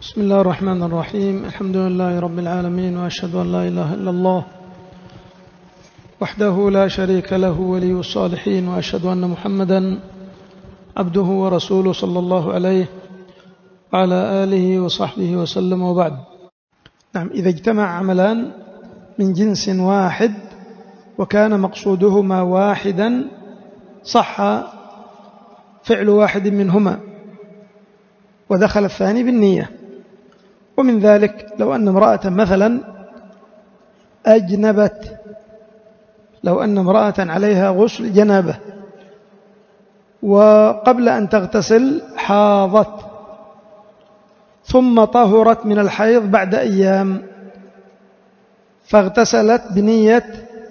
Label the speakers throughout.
Speaker 1: بسم الله الرحمن الرحيم. الحمد لله رب العالمين، وأشهد أن لا إله إلا الله وحده لا شريك له ولي الصالحين، وأشهد أن محمدا عبده ورسوله صلى الله عليه وعلى آله وصحبه وسلم، وبعد. نعم، إذا اجتمع عملان من جنس واحد وكان مقصودهما واحدا صح فعل واحد منهما ودخل الثاني بالنية. ومن ذلك لو أن امرأة مثلا أجنبت، لو أن امرأة عليها غسل جنابة وقبل أن تغتسل حاضت ثم طهرت من الحيض بعد أيام، فاغتسلت بنية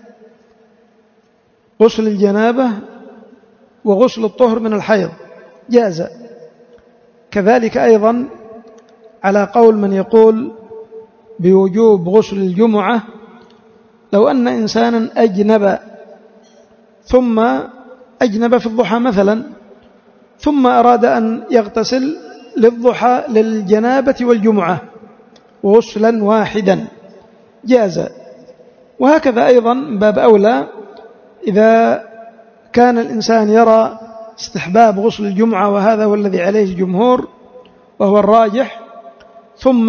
Speaker 1: غسل الجنابة وغسل الطهر من الحيض جاز. كذلك أيضا على قول من يقول بوجوب غسل الجمعة، لو أن إنسانا أجنب ثم أجنب في الضحى مثلا ثم أراد أن يغتسل للضحى للجنابة والجمعة غسلا واحدا جاز. وهكذا أيضا باب أولى إذا كان الإنسان يرى استحباب غسل الجمعة، وهذا هو الذي عليه الجمهور وهو الراجح، ثم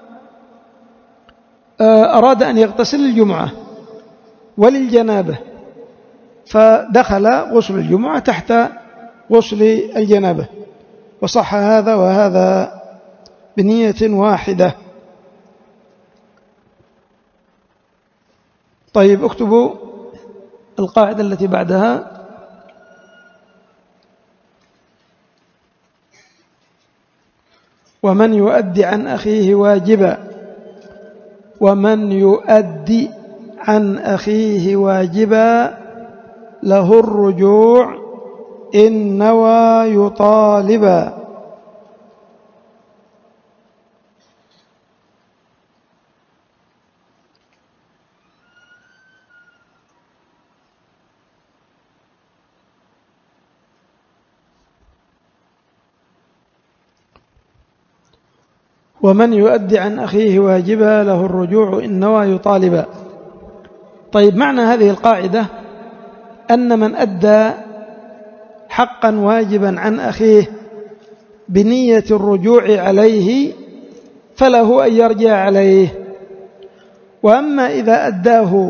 Speaker 1: أراد أن يغتسل للجمعة وللجنابة فدخل غسل الجمعة تحت غسل الجنابة، وصح هذا وهذا بنية واحدة. طيب، اكتبوا القاعدة التي بعدها: ومن يؤدي عن أخيه واجبا، ومن يؤدي عن أخيه واجبا له الرجوع إن نوى يطالبا. ومن يؤدي عن أخيه واجبا له الرجوع إن نوى يطالبا. طيب، معنى هذه القاعدة أن من أدى حقا واجبا عن أخيه بنية الرجوع عليه فله أن يرجع عليه، وأما إذا أداه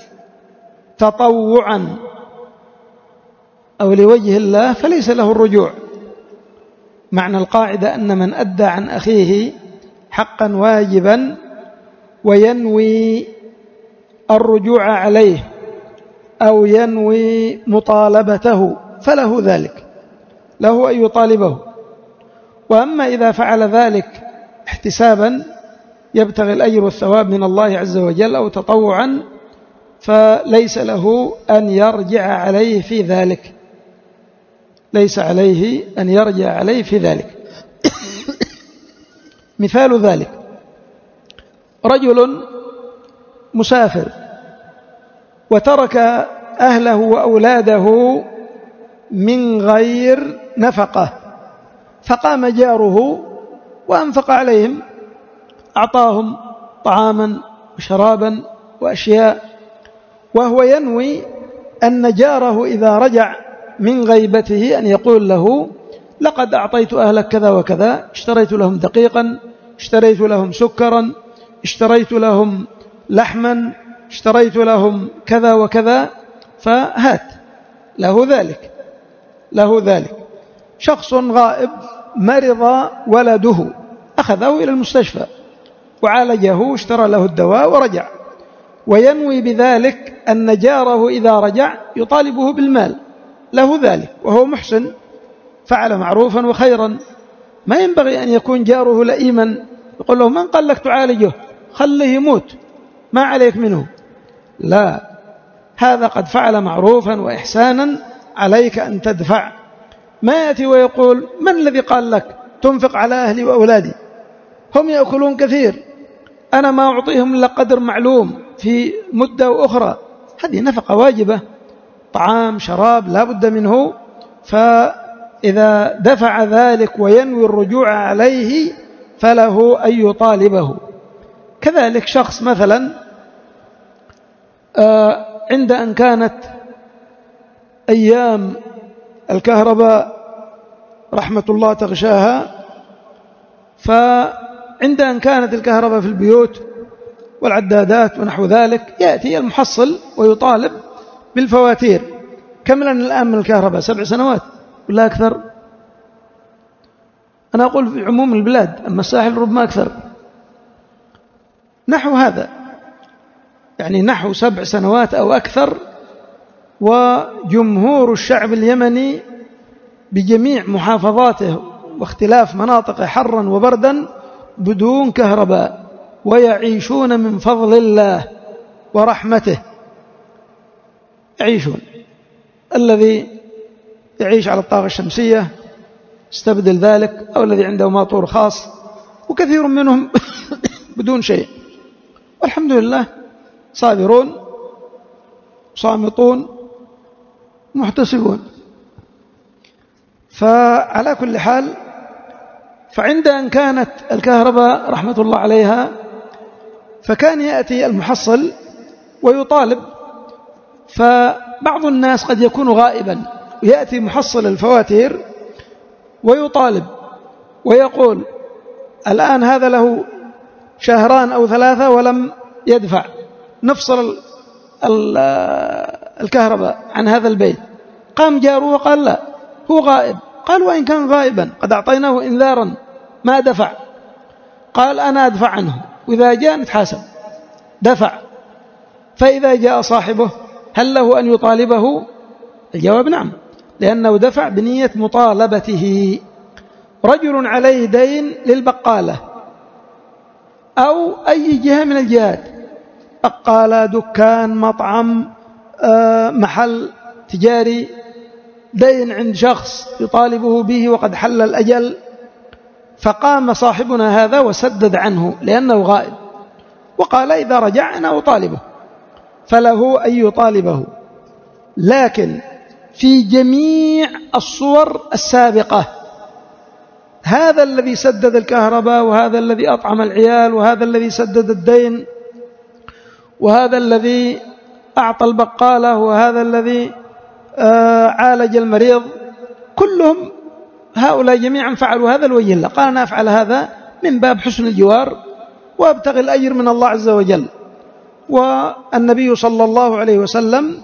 Speaker 1: تطوعا أو لوجه الله فليس له الرجوع. معنى القاعدة أن من أدى عن أخيه حقا واجبا وينوي الرجوع عليه أو ينوي مطالبته فله ذلك، له أن يطالبه. وأما إذا فعل ذلك احتسابا يبتغي الأجر والثواب من الله عز وجل أو تطوعا فليس له أن يرجع عليه في ذلك، ليس عليه أن يرجع عليه في ذلك. مثال ذلك: رجل مسافر وترك أهله وأولاده من غير نفقة، فقام جاره وأنفق عليهم، أعطاهم طعاما وشرابا وأشياء، وهو ينوي أن جاره إذا رجع من غيبته أن يقول له: لقد أعطيت أهلك كذا وكذا، اشتريت لهم دقيقا، اشتريت لهم سكرا، اشتريت لهم لحما، اشتريت لهم كذا وكذا، فهات له ذلك، له ذلك. شخص غائب مرض ولده أخذه إلى المستشفى وعالجه واشترى له الدواء ورجع، وينوي بذلك أن جاره إذا رجع يطالبه بالمال، له ذلك وهو محسن فعل معروفا وخيرا. ما ينبغي أن يكون جاره لئيما يقول له: من قال لك تعالجه، خليه يموت، ما عليك منه. لا، هذا قد فعل معروفا وإحسانا، عليك أن تدفع. ما يأتي ويقول: من الذي قال لك تنفق على أهلي وأولادي، هم يأكلون كثير، أنا ما أعطيهم إلا قدر معلوم في مدة أخرى. هذه نفقة واجبة، طعام شراب لا بد منه. فإذا دفع ذلك وينوي الرجوع عليه فله أن يطالبه. كذلك شخص مثلا عند أن كانت أيام الكهرباء رحمة الله تغشاها، فعند أن كانت الكهرباء في البيوت والعدادات ونحو ذلك، يأتي المحصل ويطالب بالفواتير. كم لنا الآن من الكهرباء؟ 7 سنوات ولا أكثر؟ أنا أقول في عموم البلاد، أما الساحل ربما أكثر، نحو هذا، يعني نحو 7 سنوات أو أكثر. وجمهور الشعب اليمني بجميع محافظاته واختلاف مناطقه حرا وبردا بدون كهرباء، ويعيشون من فضل الله ورحمته. يعيشون، الذي يعيش على الطاقة الشمسية استبدل ذلك، أو الذي عنده ماطور خاص، وكثير منهم بدون شيء، والحمد لله صابرون صامتون محتسبون. فعلى كل حال، فعند أن كانت الكهرباء رحمة الله عليها، فكان يأتي المحصل ويطالب. فبعض الناس قد يكون غائبا، ويأتي محصل الفواتير ويطالب ويقول الآن هذا له 2 أو 3 ولم يدفع، نفصل الكهرباء عن هذا البيت. قام جاره وقال لا، هو غائب. قال وإن كان غائبا قد أعطيناه إنذارا ما دفع. قال أنا أدفع عنه، وإذا جاء نتحاسب. دفع. فإذا جاء صاحبه هل له أن يطالبه؟ الجواب نعم، لأنه دفع بنية مطالبته. رجل عليه دين للبقالة أو أي جهة من الجهات، بقالة، دكان، مطعم، محل تجاري، دين عند شخص يطالبه به وقد حل الأجل، فقام صاحبنا هذا وسدد عنه لأنه غائب، وقال إذا رجع أنا أطالبه، فله أن يطالبه. لكن في جميع الصور السابقة، هذا الذي سدد الكهرباء، وهذا الذي أطعم العيال، وهذا الذي سدد الدين، وهذا الذي أعطى البقالة، وهذا الذي عالج المريض، كلهم هؤلاء جميعا فعلوا هذا الوجه الله. قال أنا أفعل هذا من باب حسن الجوار وابتغي الأجر من الله عز وجل. والنبي صلى الله عليه وسلم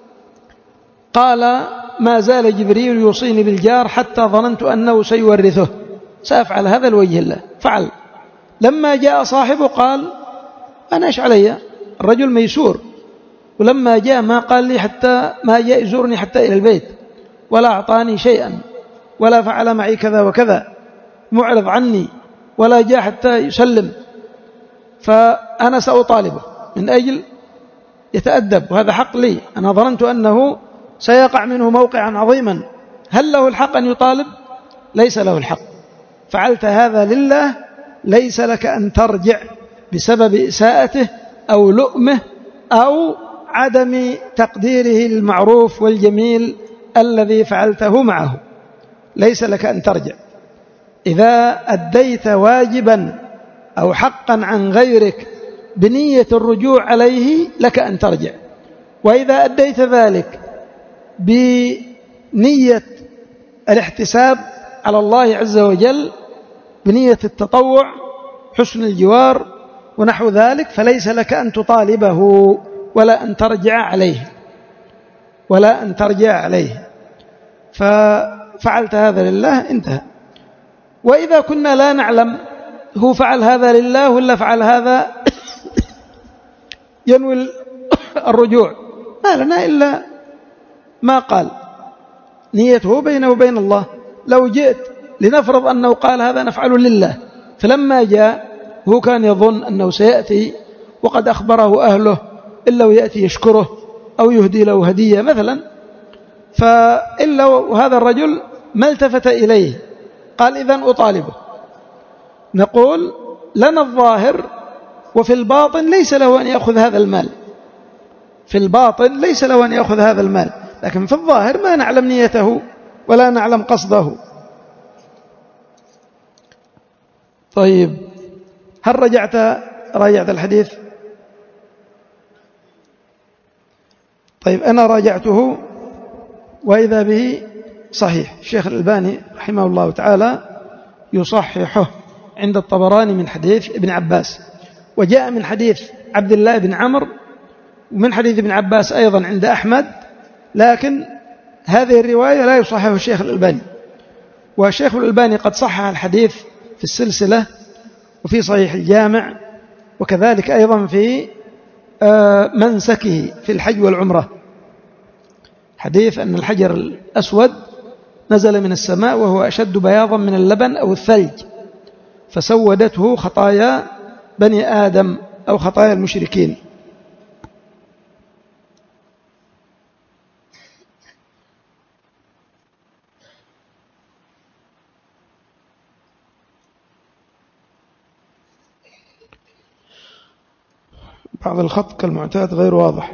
Speaker 1: قال ما زال جبريل يوصيني بالجار حتى ظننت أنه سيورثه، سأفعل هذا الوجه الله. فعل. لما جاء صاحبه قال أنا إيش علي؟ الرجل ميسور، ولما جاء ما قال لي حتى ما جاء يزورني حتى إلى البيت، ولا أعطاني شيئا، ولا فعل معي كذا وكذا، معرض عني، ولا جاء حتى يسلم. فأنا سأطالبه من أجل يتأدب، وهذا حق لي. أنا ظننت أنه سيقع منه موقعا عظيما. هل له الحق أن يطالب؟ ليس له الحق. فعلت هذا لله، ليس لك أن ترجع بسبب إساءته أو لؤمه أو عدم تقديره للمعروف والجميل الذي فعلته معه. ليس لك أن ترجع. إذا أديت واجبا أو حقا عن غيرك بنية الرجوع عليه لك أن ترجع. وإذا أديت ذلك بنية الاحتساب على الله عز وجل، بنية التطوع، حسن الجوار ونحو ذلك، فليس لك أن تطالبه ولا أن ترجع عليه، ولا أن ترجع عليه. ففعلت هذا لله، انتهى. وإذا كنا لا نعلم هو فعل هذا لله ولا فعل هذا ينوي الرجوع، ما لنا إلا ما قال، نيته بينه وبين الله. لو جئت لنفرض أنه قال هذا نفعل لله، فلما جاء هو كان يظن أنه سيأتي وقد أخبره أهله إلا ويأتي يشكره أو يهدي له هدية مثلا، فإلا وهذا الرجل ما التفت إليه قال إذن أطالبه. نقول لنا الظاهر، وفي الباطن ليس له أن يأخذ هذا المال، في الباطن ليس له أن يأخذ هذا المال، لكن في الظاهر ما نعلم نيته ولا نعلم قصده. طيب، هل راجعت الحديث؟ طيب، أنا راجعته وإذا به صحيح. الشيخ الألباني رحمه الله تعالى يصححه عند الطبراني من حديث ابن عباس، وجاء من حديث عبد الله بن عمرو ومن حديث ابن عباس أيضا عند أحمد، لكن هذه الرواية لا يصححه الشيخ الألباني. والشيخ الألباني قد صحح الحديث في السلسلة وفي صحيح الجامع، وكذلك أيضا في منسكه في الحج والعمرة، حديث أن الحجر الأسود نزل من السماء وهو أشد بياضا من اللبن أو الثلج، فسودته خطايا بني آدم أو خطايا المشركين. بعض الخط كالمعتاد غير واضح.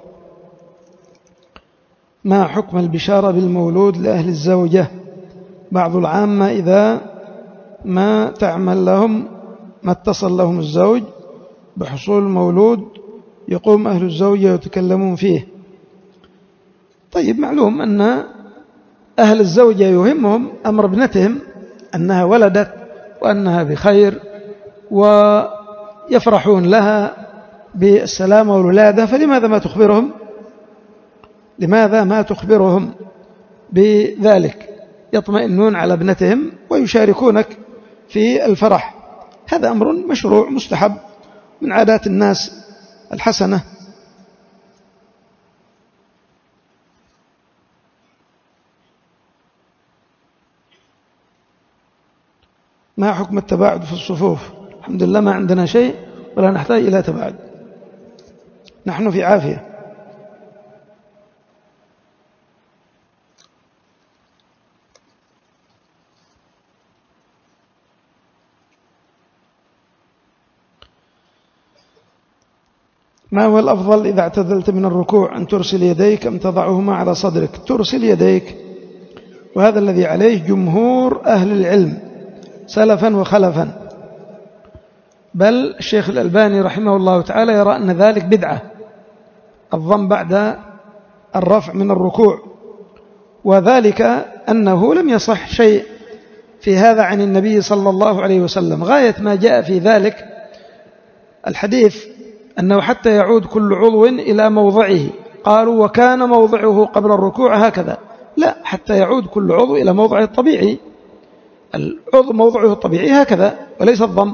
Speaker 1: ما حكم البشارة بالمولود لأهل الزوجة؟ بعض العامة إذا ما تعمل لهم ما اتصل لهم الزوج بحصول المولود يقوم أهل الزوجة يتكلمون فيه. طيب، معلوم أن أهل الزوجة يهمهم أمر ابنتهم أنها ولدت وأنها بخير، ويفرحون لها بالسلامة والولادة، فلماذا ما تخبرهم بذلك؟ يطمئنون على ابنتهم ويشاركونك في الفرح. هذا أمر مشروع مستحب من عادات الناس الحسنة. ما حكم التباعد في الصفوف؟ الحمد لله ما عندنا شيء ولا نحتاج إلى تباعد، نحن في عافية. ما هو الأفضل إذا اعتدلت من الركوع، أن ترسل يديك أم تضعهما على صدرك؟ ترسل يديك، وهذا الذي عليه جمهور أهل العلم سلفا وخلفا، بل الشيخ الألباني رحمه الله تعالى يرى أن ذلك بدعة، الضم بعد الرفع من الركوع، وذلك أنه لم يصح شيء في هذا عن النبي صلى الله عليه وسلم. غاية ما جاء في ذلك الحديث أنه حتى يعود كل عضو إلى موضعه، قالوا وكان موضعه قبل الركوع هكذا، لا، حتى يعود كل عضو إلى موضعه الطبيعي، العضو موضعه الطبيعي هكذا وليس الضم.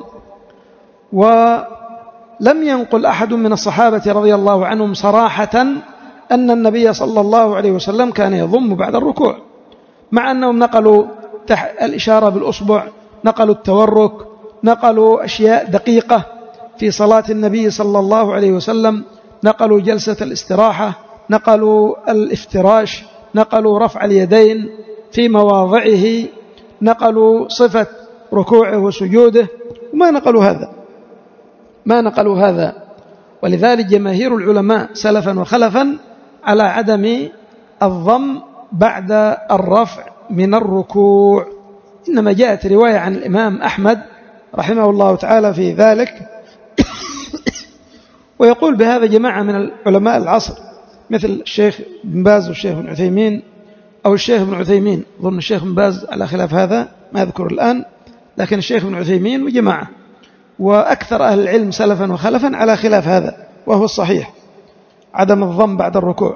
Speaker 1: ولم ينقل أحد من الصحابة رضي الله عنهم صراحة أن النبي صلى الله عليه وسلم كان يضم بعد الركوع، مع أنهم نقلوا الإشارة بالأصبع، نقلوا التورك، نقلوا أشياء دقيقة في صلاة النبي صلى الله عليه وسلم، نقلوا جلسة الاستراحة، نقلوا الافتراش، نقلوا رفع اليدين في مواضعه، نقلوا صفة ركوعه وسجوده، وما نقلوا هذا. ولذلك جماهير العلماء سلفا وخلفا على عدم الضم بعد الرفع من الركوع، إنما جاءت رواية عن الإمام أحمد رحمه الله تعالى في ذلك، ويقول بهذا جماعة من العلماء العصر مثل الشيخ بن باز والشيخ بن عثيمين، أو الشيخ بن عثيمين، ظن الشيخ بن باز على خلاف هذا ما أذكر الآن، لكن الشيخ بن عثيمين وجماعة، وأكثر أهل العلم سلفا وخلفا على خلاف هذا، وهو الصحيح عدم الضم بعد الركوع.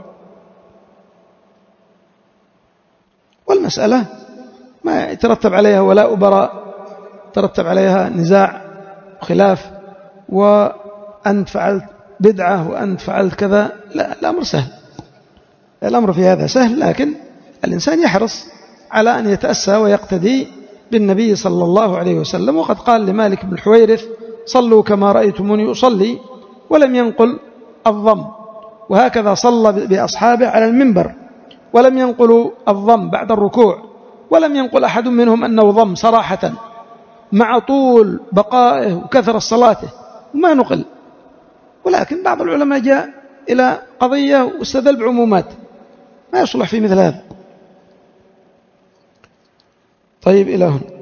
Speaker 1: والمسألة ما يترتب عليها ولاء وبراء، ترتب عليها نزاع وخلاف، وأنت فعلت بدعة وأنت فعلت كذا، لا، الأمر سهل، الأمر في هذا سهل، لكن الإنسان يحرص على أن يتأسى ويقتدي بالنبي صلى الله عليه وسلم. وقد قال لمالك بن الحويرث صلوا كما رأيتموني أصلي، ولم ينقل الضم، وهكذا صلى بأصحابه على المنبر ولم ينقلوا الضم بعد الركوع، ولم ينقل أحد منهم أنه ضم صراحة مع طول بقائه وكثرة صلاته، وما نقل. ولكن بعض العلماء جاء إلى قضية واستدل بعمومات، ما يصلح في مثل هذا. طيب، إلى هنا.